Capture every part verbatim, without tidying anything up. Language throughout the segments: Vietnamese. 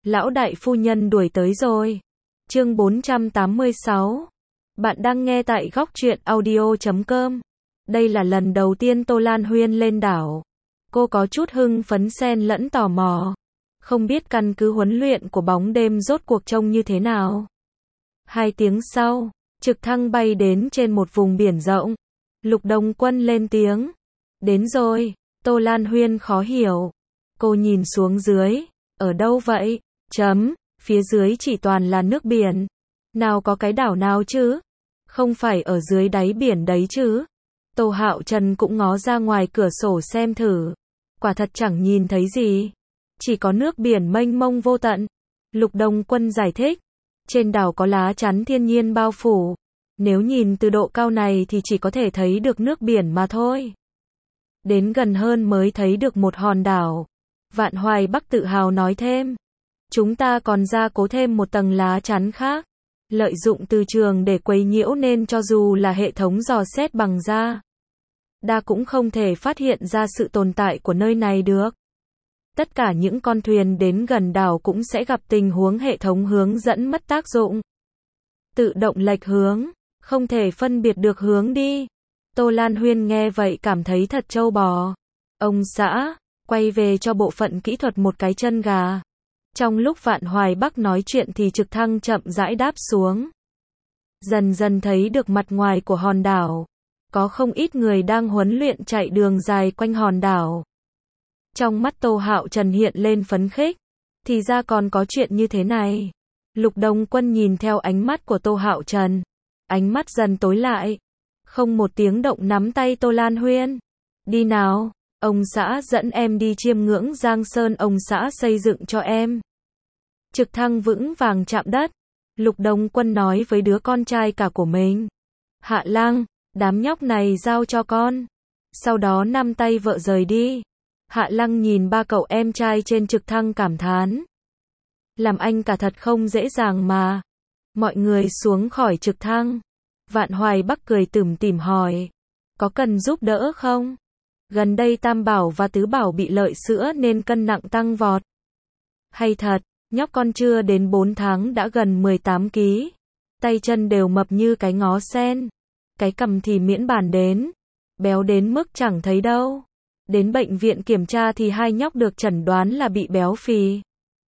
Lão đại phu nhân đuổi tới rồi. Chương bốn trăm tám mươi sáu. Bạn đang nghe tại góc truyện audio chấm com. Đây là lần đầu tiên Tô Lan Huyên lên đảo. Cô có chút hưng phấn xen lẫn tò mò. Không biết căn cứ huấn luyện của bóng đêm rốt cuộc trông như thế nào. Hai tiếng sau, trực thăng bay đến trên một vùng biển rộng. Lục Đông Quân lên tiếng. Đến rồi. Tô Lan Huyên khó hiểu. Cô nhìn xuống dưới. Ở đâu vậy? Chấm, phía dưới chỉ toàn là nước biển. Nào có cái đảo nào chứ? Không phải ở dưới đáy biển đấy chứ? Tô Hạo Trần cũng ngó ra ngoài cửa sổ xem thử. Quả thật chẳng nhìn thấy gì. Chỉ có nước biển mênh mông vô tận. Lục Đông Quân giải thích. Trên đảo có lá chắn thiên nhiên bao phủ. Nếu nhìn từ độ cao này thì chỉ có thể thấy được nước biển mà thôi. Đến gần hơn mới thấy được một hòn đảo. Vạn Hoài Bắc tự hào nói thêm. Chúng ta còn gia cố thêm một tầng lá chắn khác. Lợi dụng từ trường để quấy nhiễu nên cho dù là hệ thống dò xét bằng da đa cũng không thể phát hiện ra sự tồn tại của nơi này được. Tất cả những con thuyền đến gần đảo cũng sẽ gặp tình huống hệ thống hướng dẫn mất tác dụng. Tự động lệch hướng, không thể phân biệt được hướng đi. Tô Lan Huyên nghe vậy cảm thấy thật trâu bò. Ông xã, quay về cho bộ phận kỹ thuật một cái chân gà. Trong lúc Vạn Hoài Bắc nói chuyện thì trực thăng chậm rãi đáp xuống. Dần dần thấy được mặt ngoài của hòn đảo. Có không ít người đang huấn luyện chạy đường dài quanh hòn đảo. Trong mắt Tô Hạo Trần hiện lên phấn khích. Thì ra còn có chuyện như thế này. Lục Đông Quân nhìn theo ánh mắt của Tô Hạo Trần. Ánh mắt dần tối lại. Không một tiếng động nắm tay Tô Lan Huyên. Đi nào, ông xã dẫn em đi chiêm ngưỡng Giang Sơn ông xã xây dựng cho em. Trực thăng vững vàng chạm đất. Lục Đông Quân nói với đứa con trai cả của mình. Hạ Lăng, đám nhóc này giao cho con. Sau đó nắm tay vợ rời đi. Hạ Lăng nhìn ba cậu em trai trên trực thăng cảm thán. Làm anh cả thật không dễ dàng mà. Mọi người xuống khỏi trực thăng. Vạn Hoài Bắc cười tủm tỉm hỏi. Có cần giúp đỡ không? Gần đây Tam Bảo và Tứ Bảo bị lợi sữa nên cân nặng tăng vọt. Hay thật, nhóc con chưa đến bốn tháng đã gần mười tám ki lô gam. Tay chân đều mập như cái ngó sen. Cái cằm thì miễn bàn đến. Béo đến mức chẳng thấy đâu. Đến bệnh viện kiểm tra thì hai nhóc được chẩn đoán là bị béo phì.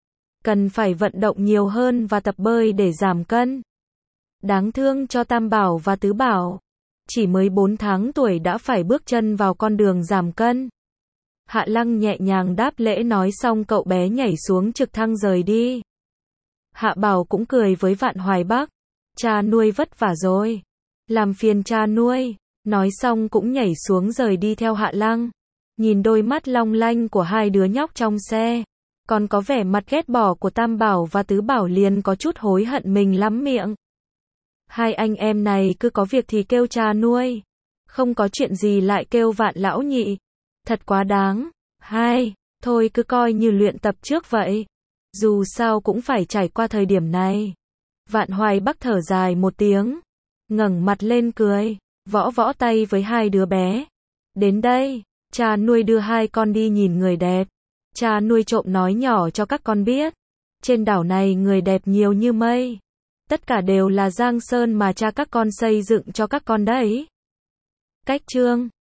Cần phải vận động nhiều hơn và tập bơi để giảm cân. Đáng thương cho Tam Bảo và Tứ Bảo. Chỉ mới bốn tháng tuổi đã phải bước chân vào con đường giảm cân. Hạ Lăng nhẹ nhàng đáp lễ nói xong cậu bé nhảy xuống trực thăng rời đi. Hạ Bảo cũng cười với Vạn Hoài Bắc. Cha nuôi vất vả rồi. Làm phiền cha nuôi. Nói xong cũng nhảy xuống rời đi theo Hạ Lăng. Nhìn đôi mắt long lanh của hai đứa nhóc trong xe. Còn có vẻ mặt ghét bỏ của Tam Bảo và Tứ Bảo liền có chút hối hận mình lắm miệng. Hai anh em này cứ có việc thì kêu cha nuôi. Không có chuyện gì lại kêu Vạn lão nhị. Thật quá đáng. Hai, thôi cứ coi như luyện tập trước vậy. Dù sao cũng phải trải qua thời điểm này. Vạn Hoài Bắc thở dài một tiếng. Ngẩng mặt lên cười. Võ võ tay với hai đứa bé. Đến đây, cha nuôi đưa hai con đi nhìn người đẹp. Cha nuôi trộm nói nhỏ cho các con biết. Trên đảo này người đẹp nhiều như mây. Tất cả đều là Giang Sơn mà cha các con xây dựng cho các con đấy. Cách chương